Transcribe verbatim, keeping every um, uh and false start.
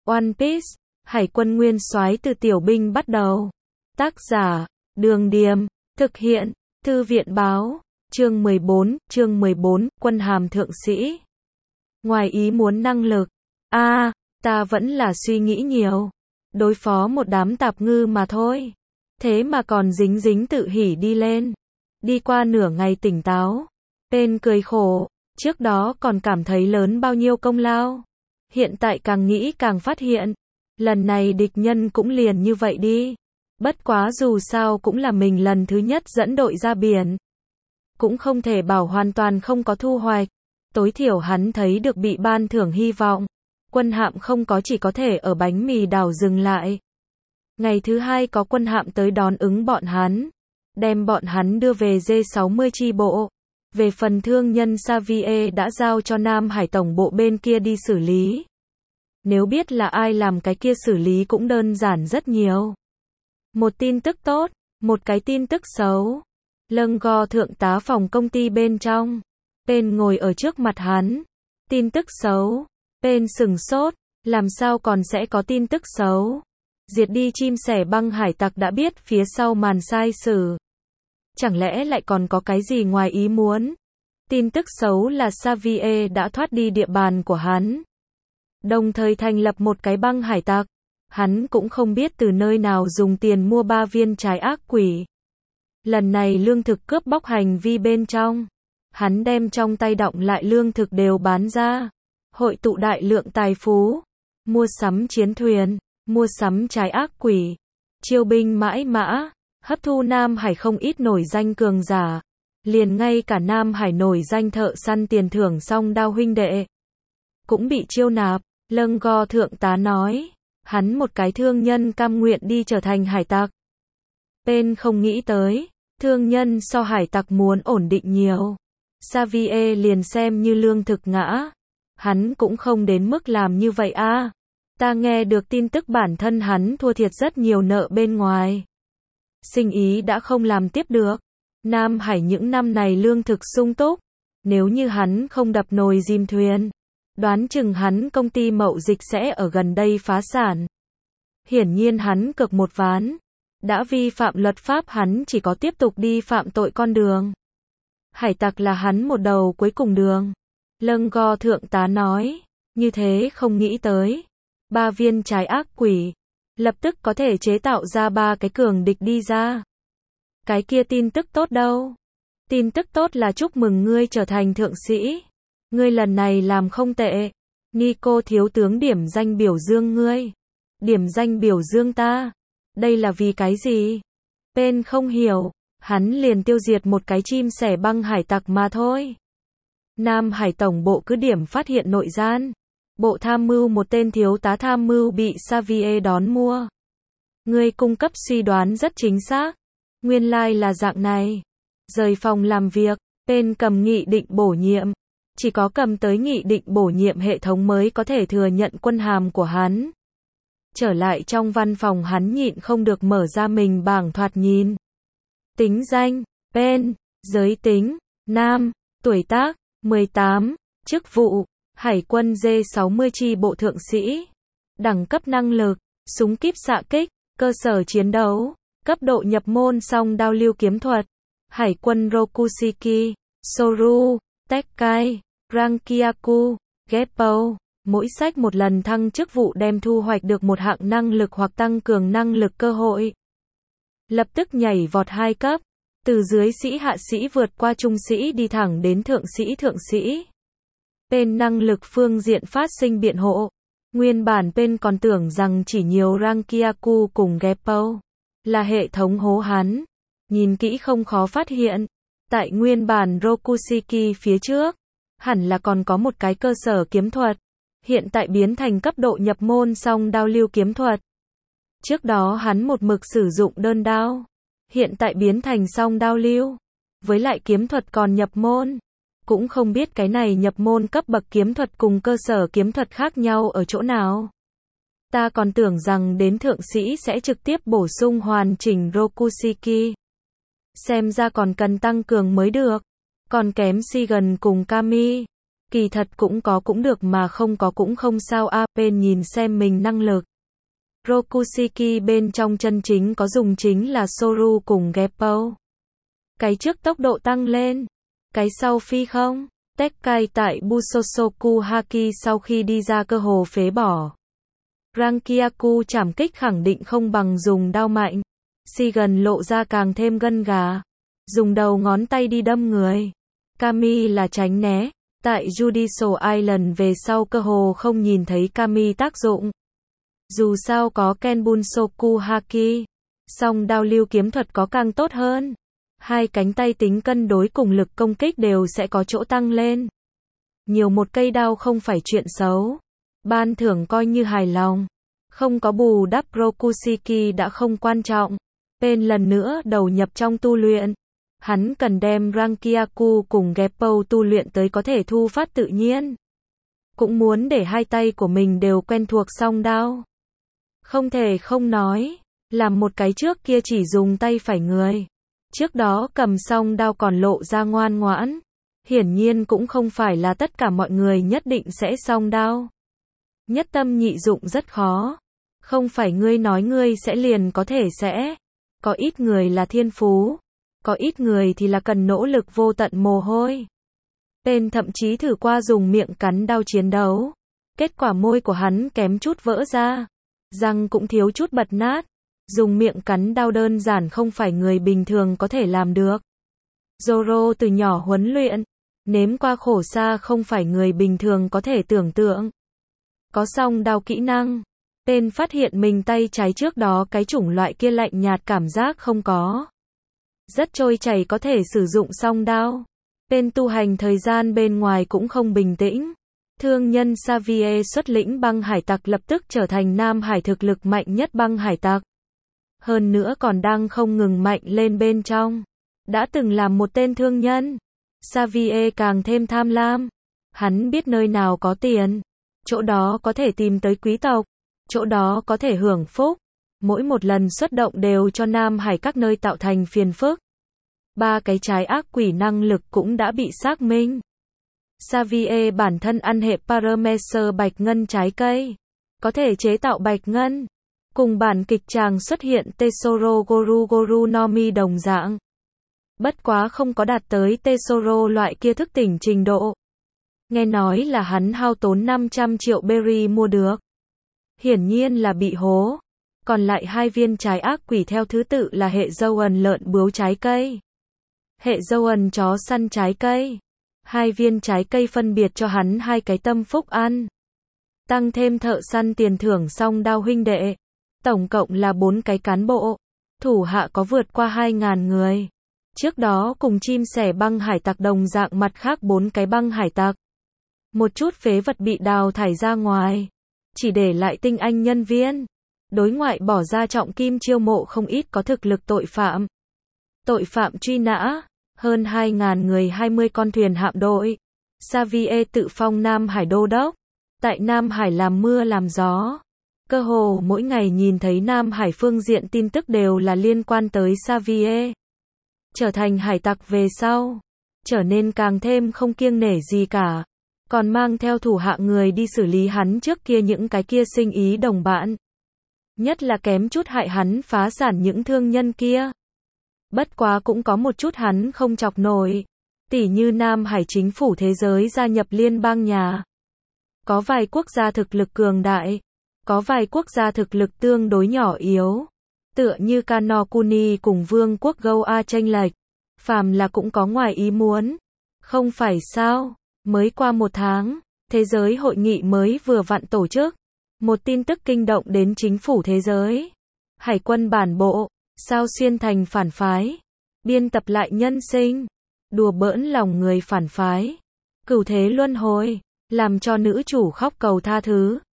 One Piece, Hải quân nguyên soái từ tiểu binh bắt đầu. Tác giả, Đường Điềm, thực hiện, Thư viện báo, chương mười bốn, chương mười bốn, quân hàm thượng sĩ. Ngoài ý muốn năng lực. A, à, ta vẫn là suy nghĩ nhiều. Đối phó một đám tạp ngư mà thôi. Thế mà còn dính dính tự hỉ đi lên. Đi qua nửa ngày tỉnh táo. Tên cười khổ, trước đó còn cảm thấy lớn bao nhiêu công lao. Hiện tại càng nghĩ càng phát hiện. Lần này địch nhân cũng liền như vậy đi. Bất quá dù sao cũng là mình lần thứ nhất dẫn đội ra biển. Cũng không thể bảo hoàn toàn không có thu hoạch. Tối thiểu hắn thấy được bị ban thưởng hy vọng. Quân hạm không có chỉ có thể ở bánh mì đảo dừng lại. Ngày thứ hai có quân hạm tới đón ứng bọn hắn. Đem bọn hắn đưa về D sáu mươi chi bộ. Về phần thương nhân Xavier đã giao cho Nam Hải tổng bộ bên kia đi xử lý. Nếu biết là ai làm cái kia xử lý cũng đơn giản rất nhiều. Một tin tức tốt, một cái tin tức xấu. Lâng go thượng tá phòng công ty bên trong. Tên ngồi ở trước mặt hắn. Tin tức xấu. Tên sừng sốt, làm sao còn sẽ có tin tức xấu. Diệt đi chim sẻ băng hải tặc đã biết phía sau màn sai sử. Chẳng lẽ lại còn có cái gì ngoài ý muốn. Tin tức xấu là Xavier đã thoát đi địa bàn của hắn. Đồng thời thành lập một cái băng hải tặc. Hắn cũng không biết từ nơi nào dùng tiền mua ba viên trái ác quỷ. Lần này lương thực cướp bóc hành vi bên trong. Hắn đem trong tay đọng lại lương thực đều bán ra. Hội tụ đại lượng tài phú. Mua sắm chiến thuyền. Mua sắm trái ác quỷ. Chiêu binh mãi mã. Hấp thu Nam Hải không ít nổi danh cường giả. Liền ngay cả Nam Hải nổi danh thợ săn tiền thưởng song đao huynh đệ. Cũng bị chiêu nạp. Lâng go thượng tá nói. Hắn một cái thương nhân cam nguyện đi trở thành hải tặc. Tên không nghĩ tới. Thương nhân so hải tặc muốn ổn định nhiều. Xavier liền xem như lương thực ngã. Hắn cũng không đến mức làm như vậy a. À. Ta nghe được tin tức bản thân hắn thua thiệt rất nhiều nợ bên ngoài. Sinh ý đã không làm tiếp được. Nam Hải những năm này lương thực sung túc. Nếu như hắn không đập nồi dìm thuyền. Đoán chừng hắn công ty mậu dịch sẽ ở gần đây phá sản. Hiển nhiên hắn cực một ván. Đã vi phạm luật pháp hắn chỉ có tiếp tục đi phạm tội con đường. Hải tặc là hắn một đầu cuối cùng đường. Lâng go thượng tá nói. Như thế không nghĩ tới. Ba viên trái ác quỷ. Lập tức có thể chế tạo ra ba cái cường địch đi ra. Cái kia tin tức tốt đâu. Tin tức tốt là chúc mừng ngươi trở thành thượng sĩ. Ngươi lần này làm không tệ. Nico thiếu tướng điểm danh biểu dương ngươi. Điểm danh biểu dương ta. Đây là vì cái gì? Pen không hiểu. Hắn liền tiêu diệt một cái chim sẻ băng hải tặc mà thôi. Nam Hải tổng bộ cứ điểm phát hiện nội gian. Bộ tham mưu một tên thiếu tá tham mưu bị Xavier đón mua. Ngươi cung cấp suy đoán rất chính xác. Nguyên lai là dạng này. Rời phòng làm việc. Pen cầm nghị định bổ nhiệm. Chỉ có cầm tới nghị định bổ nhiệm hệ thống mới có thể thừa nhận quân hàm của hắn. Trở lại trong văn phòng hắn nhịn không được mở ra mình bảng thoạt nhìn. Tính danh, Pen, giới tính, nam, tuổi tác, mười tám, chức vụ, Hải quân D sáu mươi chi bộ thượng sĩ. Đẳng cấp năng lực, súng kíp xạ kích, cơ sở chiến đấu, cấp độ nhập môn song đao lưu kiếm thuật. Hải quân Rokushiki, Soru, Tekkai, Rankiaku, Geppo. Mỗi sách một lần thăng chức vụ đem thu hoạch được một hạng năng lực hoặc tăng cường năng lực cơ hội. Lập tức nhảy vọt hai cấp. Từ dưới sĩ hạ sĩ vượt qua trung sĩ đi thẳng đến thượng sĩ thượng sĩ. Pen năng lực phương diện phát sinh biện hộ. Nguyên bản Pen còn tưởng rằng chỉ nhiều Rankiaku cùng Geppo. Là hệ thống hố hắn. Nhìn kỹ không khó phát hiện. Tại nguyên bản Rokushiki phía trước. Hẳn là còn có một cái cơ sở kiếm thuật. Hiện tại biến thành cấp độ nhập môn song đao lưu kiếm thuật. Trước đó hắn một mực sử dụng đơn đao. Hiện tại biến thành song đao lưu. Với lại kiếm thuật còn nhập môn. Cũng không biết cái này nhập môn cấp bậc kiếm thuật cùng cơ sở kiếm thuật khác nhau ở chỗ nào. Ta còn tưởng rằng đến thượng sĩ sẽ trực tiếp bổ sung hoàn chỉnh Rokushiki. Xem ra còn cần tăng cường mới được. Còn kém Shigen cùng Kami. Kỳ thật cũng có cũng được mà không có cũng không sao a, bên nhìn xem mình năng lực. Rokushiki bên trong chân chính có dùng chính là Soru cùng Geppo. Cái trước tốc độ tăng lên, cái sau phi không. Tekkai tại Busosoku Haki sau khi đi ra cơ hồ phế bỏ. Rankyaku chảm kích khẳng định không bằng dùng đao mạnh. Shigen lộ ra càng thêm gân gà. Dùng đầu ngón tay đi đâm người. Kami là tránh né. Tại Judicial Island về sau cơ hồ không nhìn thấy Kami tác dụng. Dù sao có Kenbunsoku Haki. Song đao lưu kiếm thuật có càng tốt hơn. Hai cánh tay tính cân đối cùng lực công kích đều sẽ có chỗ tăng lên. Nhiều một cây đao không phải chuyện xấu. Ban thưởng coi như hài lòng. Không có bù đắp Rokushiki đã không quan trọng. Pen lần nữa đầu nhập trong tu luyện. Hắn cần đem Rankyaku cùng Geppo tu luyện tới có thể thu phát tự nhiên. Cũng muốn để hai tay của mình đều quen thuộc song đao. Không thể không nói, làm một cái trước kia chỉ dùng tay phải người. Trước đó cầm song đao còn lộ ra ngoan ngoãn. Hiển nhiên cũng không phải là tất cả mọi người nhất định sẽ song đao. Nhất tâm nhị dụng rất khó. Không phải ngươi nói ngươi sẽ liền có thể sẽ. Có ít người là thiên phú. Có ít người thì là cần nỗ lực vô tận mồ hôi. Tên thậm chí thử qua dùng miệng cắn đao chiến đấu. Kết quả môi của hắn kém chút vỡ ra. Răng cũng thiếu chút bật nát. Dùng miệng cắn đao đơn giản không phải người bình thường có thể làm được. Zoro từ nhỏ huấn luyện. Nếm qua khổ xa không phải người bình thường có thể tưởng tượng. Có song đao kỹ năng. Tên phát hiện mình tay trái trước đó cái chủng loại kia lạnh nhạt cảm giác không có. Rất trôi chảy có thể sử dụng song đao. Tên tu hành thời gian bên ngoài cũng không bình tĩnh. Thương nhân Xavier xuất lĩnh băng hải tặc lập tức trở thành Nam Hải thực lực mạnh nhất băng hải tặc. Hơn nữa còn đang không ngừng mạnh lên bên trong. Đã từng làm một tên thương nhân. Xavier càng thêm tham lam. Hắn biết nơi nào có tiền. Chỗ đó có thể tìm tới quý tộc. Chỗ đó có thể hưởng phúc. Mỗi một lần xuất động đều cho Nam Hải các nơi tạo thành phiền phức. Ba cái trái ác quỷ năng lực cũng đã bị xác minh. Xavier bản thân ăn hệ Paramecer bạch ngân trái cây. Có thể chế tạo bạch ngân. Cùng bản kịch tràng xuất hiện Tesoro Goru Goru no Mi đồng dạng. Bất quá không có đạt tới Tesoro loại kia thức tỉnh trình độ. Nghe nói là hắn hao tốn năm trăm triệu berry mua được. Hiển nhiên là bị hố. Còn lại hai viên trái ác quỷ theo thứ tự là hệ dâu ẩn lợn bướu trái cây. Hệ dâu ẩn chó săn trái cây. Hai viên trái cây phân biệt cho hắn hai cái tâm phúc ăn. Tăng thêm thợ săn tiền thưởng song đao huynh đệ. Tổng cộng là bốn cái cán bộ. Thủ hạ có vượt qua hai ngàn người. Trước đó cùng chim sẻ băng hải tặc đồng dạng mặt khác bốn cái băng hải tặc. Một chút phế vật bị đào thải ra ngoài. Chỉ để lại tinh anh nhân viên. Đối ngoại bỏ ra trọng kim chiêu mộ không ít có thực lực tội phạm. Tội phạm truy nã. Hơn hai ngàn người hai mươi con thuyền hạm đội. Xavier tự phong Nam Hải đô đốc. Tại Nam Hải làm mưa làm gió. Cơ hồ mỗi ngày nhìn thấy Nam Hải phương diện tin tức đều là liên quan tới Xavier. Trở thành hải tặc về sau. Trở nên càng thêm không kiêng nể gì cả. Còn mang theo thủ hạ người đi xử lý hắn trước kia những cái kia sinh ý đồng bạn. Nhất là kém chút hại hắn phá sản những thương nhân kia. Bất quá cũng có một chút hắn không chọc nổi. Tỉ như Nam Hải chính phủ thế giới gia nhập liên bang nhà. Có vài quốc gia thực lực cường đại. Có vài quốc gia thực lực tương đối nhỏ yếu. Tựa như Kano Kuni cùng Vương quốc Goa chênh lệch. Phàm là cũng có ngoài ý muốn. Không phải sao? Mới qua một tháng, thế giới hội nghị mới vừa vặn tổ chức. Một tin tức kinh động đến chính phủ thế giới. Hải quân bản bộ, sao xuyên thành phản phái. Biên tập lại nhân sinh. Đùa bỡn lòng người phản phái. Cửu thế luân hồi, làm cho nữ chủ khóc cầu tha thứ.